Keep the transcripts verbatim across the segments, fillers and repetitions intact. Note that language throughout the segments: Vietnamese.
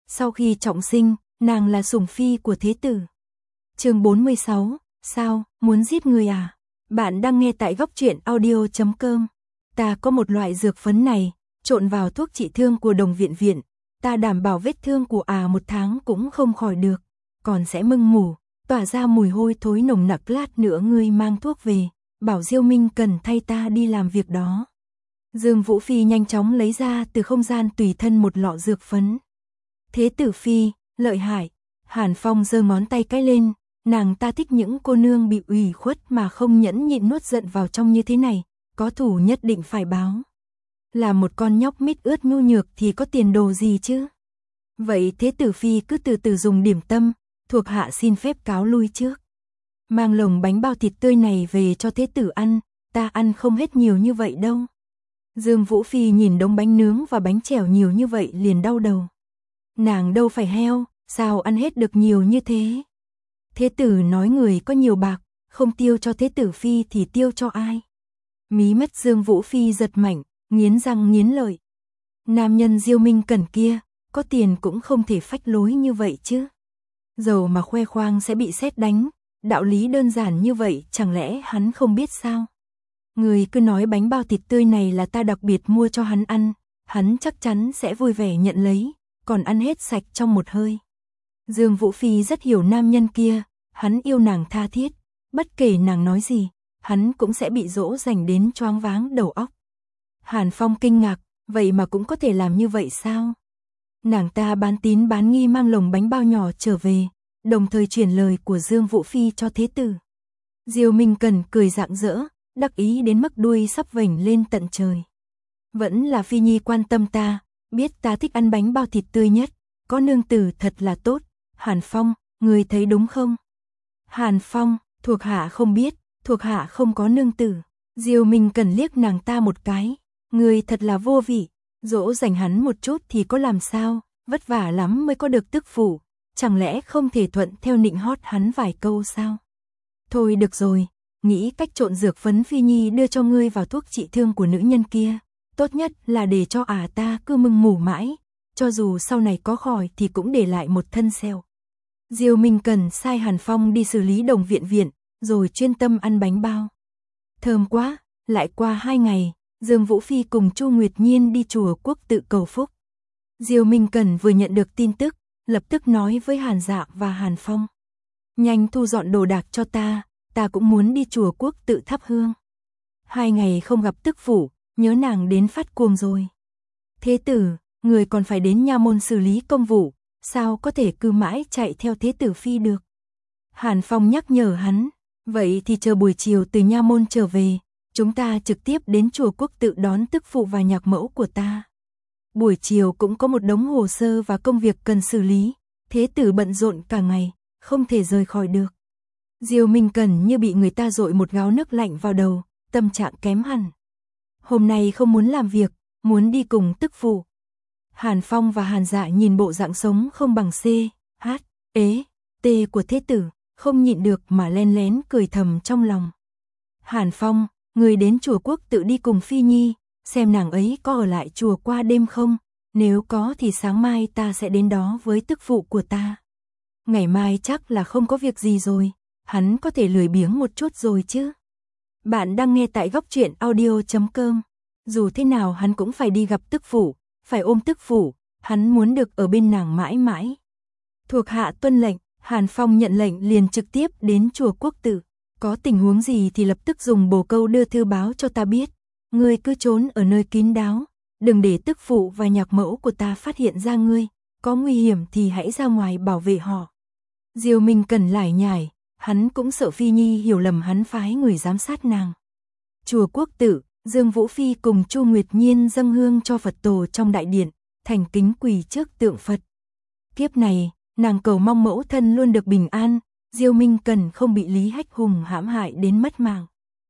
Sau khi trọng sinh, nàng là sủng phi của thế tử. Chương bốn mươi sáu, sao, muốn giết người à? Bạn đang nghe tại góc truyện audio chấm com. Ta có một loại dược phấn này, trộn vào thuốc trị thương của Đồng Viện Viện, ta đảm bảo vết thương của à một tháng cũng không khỏi được, còn sẽ mưng mủ, tỏa ra mùi hôi thối nồng nặc, lát nữa ngươi mang thuốc về, bảo Diêu Minh cần thay ta đi làm việc đó. Dương Vũ Phi nhanh chóng lấy ra từ không gian tùy thân một lọ dược phấn. Thế tử phi, lợi hại. Hàn Phong giơ ngón tay cái lên, nàng ta thích những cô nương bị ủy khuất mà không nhẫn nhịn nuốt giận vào trong như thế này, có thủ nhất định phải báo. Là một con nhóc mít ướt nhu nhược thì có tiền đồ gì chứ? Vậy thế tử phi cứ từ từ dùng điểm tâm, thuộc hạ xin phép cáo lui trước. Mang lồng bánh bao thịt tươi này về cho thế tử ăn, ta ăn không hết nhiều như vậy đâu. Dương Vũ Phi nhìn đống bánh nướng và bánh chèo nhiều như vậy liền đau đầu. Nàng đâu phải heo, sao ăn hết được nhiều như thế? Thế tử nói người có nhiều bạc, không tiêu cho thế tử phi thì tiêu cho ai? Mí mắt Dương Vũ Phi giật mạnh, nghiến răng nghiến lợi. Nam nhân Diêu Minh Cẩn kia, có tiền cũng không thể phách lối như vậy chứ. Dầu mà khoe khoang sẽ bị sét đánh, đạo lý đơn giản như vậy chẳng lẽ hắn không biết sao? Người cứ nói bánh bao thịt tươi này là ta đặc biệt mua cho hắn ăn, hắn chắc chắn sẽ vui vẻ nhận lấy, còn ăn hết sạch trong một hơi. Dương Vũ Phi rất hiểu nam nhân kia, hắn yêu nàng tha thiết, bất kể nàng nói gì, hắn cũng sẽ bị dỗ dành đến choáng váng đầu óc. Hàn Phong kinh ngạc, vậy mà cũng có thể làm như vậy sao? Nàng ta bán tín bán nghi mang lồng bánh bao nhỏ trở về, đồng thời truyền lời của Dương Vũ Phi cho thế tử. Diêu Minh Cần cười rạng rỡ, đắc ý đến mức đuôi sắp vểnh lên tận trời. Vẫn là Phi Nhi quan tâm ta, biết ta thích ăn bánh bao thịt tươi nhất, có nương tử thật là tốt. Hàn Phong, người thấy đúng không? Hàn Phong, thuộc hạ không biết, thuộc hạ không có nương tử. Diêu Minh Cần liếc nàng ta một cái, người thật là vô vị, dỗ dành hắn một chút thì có làm sao, vất vả lắm mới có được tức phụ, chẳng lẽ không thể thuận theo nịnh hót hắn vài câu sao? Thôi được rồi, nghĩ cách trộn dược phấn Phi Nhi đưa cho ngươi vào thuốc trị thương của nữ nhân kia, tốt nhất là để cho ả ta cứ mưng mủ mãi, cho dù sau này có khỏi thì cũng để lại một thân sẹo. Diêu Minh Cần sai Hàn Phong đi xử lý Đồng Viện Viện, rồi chuyên tâm ăn bánh bao. Thơm quá, lại qua hai ngày, Dương Vũ Phi cùng Chu Nguyệt Nhiên đi chùa Quốc Tự cầu phúc. Diêu Minh Cần vừa nhận được tin tức, lập tức nói với Hàn Dạ và Hàn Phong. Nhanh thu dọn đồ đạc cho ta, ta cũng muốn đi chùa Quốc Tự thắp hương. Hai ngày không gặp tức phụ, nhớ nàng đến phát cuồng rồi. Thế tử, người còn phải đến nha môn xử lý công vụ, sao có thể cứ mãi chạy theo thế tử phi được? Hàn Phong nhắc nhở hắn, vậy thì chờ buổi chiều từ nha môn trở về, chúng ta trực tiếp đến chùa Quốc Tự đón tức phụ và nhạc mẫu của ta. Buổi chiều cũng có một đống hồ sơ và công việc cần xử lý, thế tử bận rộn cả ngày, không thể rời khỏi được. Diêu Minh Cần như bị người ta dội một gáo nước lạnh vào đầu, tâm trạng kém hẳn. Hôm nay không muốn làm việc, muốn đi cùng tức phụ. Hàn Phong và Hàn Dạ nhìn bộ dạng sống không bằng C, H, ế, T của thế tử, không nhịn được mà len lén cười thầm trong lòng. Hàn Phong, người đến chùa Quốc Tự đi cùng Phi Nhi, xem nàng ấy có ở lại chùa qua đêm không, nếu có thì sáng mai ta sẽ đến đó với tức phụ của ta. Ngày mai chắc là không có việc gì rồi, hắn có thể lười biếng một chút rồi chứ. Bạn đang nghe tại góc truyện audio chấm com. Dù thế nào hắn cũng phải đi gặp tức phụ, phải ôm tức phụ, hắn muốn được ở bên nàng mãi mãi. Thuộc hạ tuân lệnh, Hàn Phong nhận lệnh liền trực tiếp đến chùa Quốc Tự. Có tình huống gì thì lập tức dùng bồ câu đưa thư báo cho ta biết. Ngươi cứ trốn ở nơi kín đáo, đừng để tức phụ và nhạc mẫu của ta phát hiện ra ngươi. Có nguy hiểm thì hãy ra ngoài bảo vệ họ. Diêu Minh Cần lải nhải, hắn cũng sợ Phi Nhi hiểu lầm hắn phái người giám sát nàng. Chùa Quốc Tự, Dương Vũ Phi cùng Chu Nguyệt Nhiên dâng hương cho Phật tổ trong đại điện, thành kính quỳ trước tượng Phật. Kiếp này, nàng cầu mong mẫu thân luôn được bình an, Diêu Minh Cần không bị Lý Hách Hùng hãm hại đến mất mạng.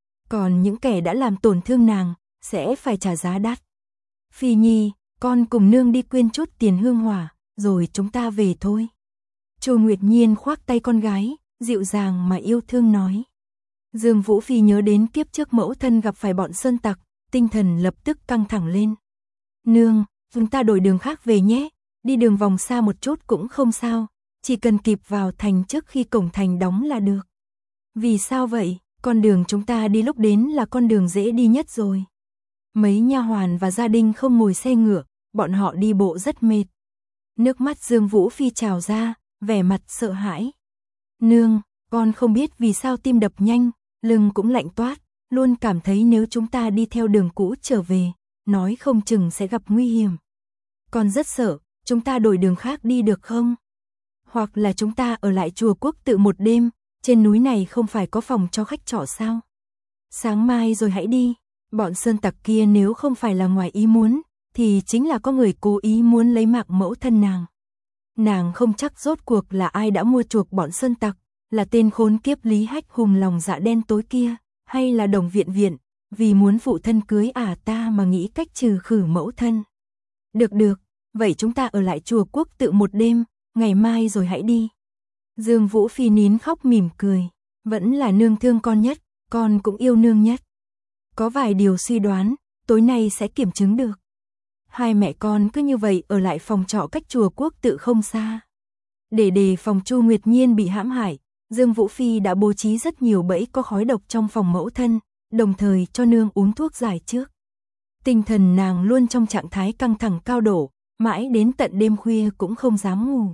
Còn những kẻ đã làm tổn thương nàng, sẽ phải trả giá đắt. Phi Nhi, con cùng nương đi quyên chút tiền hương hỏa, rồi chúng ta về thôi. Chu Nguyệt Nhiên khoác tay con gái, dịu dàng mà yêu thương nói. Dương Vũ Phi nhớ đến kiếp trước mẫu thân gặp phải bọn sơn tặc, tinh thần lập tức căng thẳng lên. Nương, chúng ta đổi đường khác về nhé, đi đường vòng xa một chút cũng không sao, chỉ cần kịp vào thành trước khi cổng thành đóng là được. Vì sao vậy? Con đường chúng ta đi lúc đến là con đường dễ đi nhất rồi. Mấy nha hoàn và gia đình không ngồi xe ngựa, bọn họ đi bộ rất mệt. Nước mắt Dương Vũ Phi trào ra, vẻ mặt sợ hãi. Nương, con không biết vì sao tim đập nhanh, lưng cũng lạnh toát, luôn cảm thấy nếu chúng ta đi theo đường cũ trở về, nói không chừng sẽ gặp nguy hiểm. Con rất sợ, chúng ta đổi đường khác đi được không? Hoặc là chúng ta ở lại chùa Quốc Tự một đêm, trên núi này không phải có phòng cho khách trọ sao? Sáng mai rồi hãy đi, bọn sơn tặc kia nếu không phải là ngoài ý muốn, thì chính là có người cố ý muốn lấy mạng mẫu thân nàng. Nàng không chắc rốt cuộc là ai đã mua chuộc bọn sơn tặc, là tên khốn kiếp Lý Hách Hùng lòng dạ đen tối kia, hay là Đồng Viện Viện, vì muốn phụ thân cưới ả ta mà nghĩ cách trừ khử mẫu thân. Được được, vậy chúng ta ở lại chùa Quốc Tự một đêm, ngày mai rồi hãy đi. Dương Vũ Phi nín khóc mỉm cười, vẫn là nương thương con nhất, con cũng yêu nương nhất. Có vài điều suy đoán, tối nay sẽ kiểm chứng được. Hai mẹ con cứ như vậy ở lại phòng trọ cách chùa Quốc Tự không xa. Để đề phòng Chu Nguyệt Nhiên bị hãm hại, Dương Vũ Phi đã bố trí rất nhiều bẫy có khói độc trong phòng mẫu thân, đồng thời cho nương uống thuốc giải trước. Tinh thần nàng luôn trong trạng thái căng thẳng cao độ, mãi đến tận đêm khuya cũng không dám ngủ.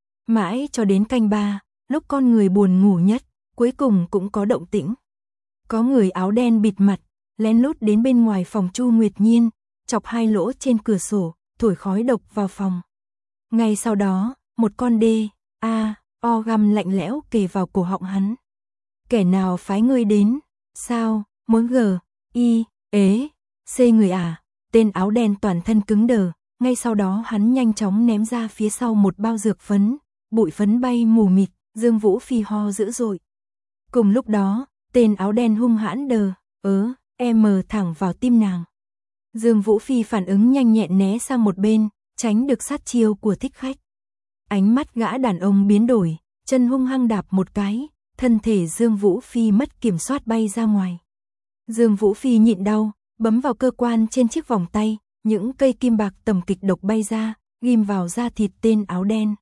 Mãi cho đến canh ba, lúc con người buồn ngủ nhất, cuối cùng cũng có động tĩnh. Có người áo đen bịt mặt, lén lút đến bên ngoài phòng Chu Nguyệt Nhiên, chọc hai lỗ trên cửa sổ, thổi khói độc vào phòng. Ngay sau đó, một con đê, a, o găm lạnh lẽo kề vào cổ họng hắn. Kẻ nào phái ngươi đến? Sao, muốn gờ, y, ế, c người à? Tên áo đen toàn thân cứng đờ, ngay sau đó hắn nhanh chóng ném ra phía sau một bao dược phấn, bụi phấn bay mù mịt, Dương Vũ Phi ho dữ dội. Cùng lúc đó, tên áo đen hung hãn đờ, ớ, em thẳng vào tim nàng. Dương Vũ Phi phản ứng nhanh nhẹn né sang một bên, tránh được sát chiêu của thích khách. Ánh mắt gã đàn ông biến đổi, chân hung hăng đạp một cái, thân thể Dương Vũ Phi mất kiểm soát bay ra ngoài. Dương Vũ Phi nhịn đau, bấm vào cơ quan trên chiếc vòng tay, những cây kim bạc tầm kịch độc bay ra, ghim vào da thịt tên áo đen.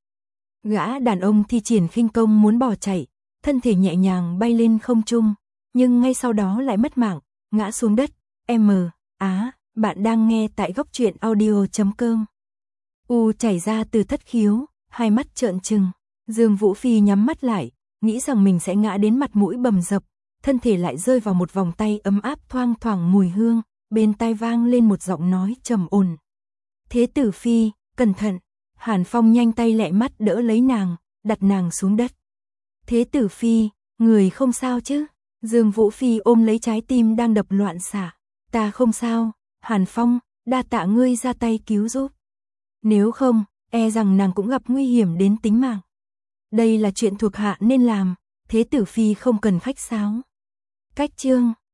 Gã đàn ông thi triển khinh công muốn bỏ chạy, thân thể nhẹ nhàng bay lên không trung, nhưng ngay sau đó lại mất mạng, ngã xuống đất. M, á, bạn đang nghe tại góc truyện audio chấm com. U chảy ra từ thất khiếu, hai mắt trợn trừng. Dương Vũ Phi nhắm mắt lại, nghĩ rằng mình sẽ ngã đến mặt mũi bầm dập, thân thể lại rơi vào một vòng tay ấm áp thoang thoảng mùi hương, bên tai vang lên một giọng nói trầm ổn. Thế tử Phi, cẩn thận. Hàn Phong nhanh tay lẹ mắt đỡ lấy nàng, đặt nàng xuống đất. Thế tử Phi, người không sao chứ? Dương Vũ Phi ôm lấy trái tim đang đập loạn xạ. Ta không sao, Hàn Phong, đa tạ ngươi ra tay cứu giúp. Nếu không, e rằng nàng cũng gặp nguy hiểm đến tính mạng. Đây là chuyện thuộc hạ nên làm, thế tử Phi không cần khách sáo. Cách chương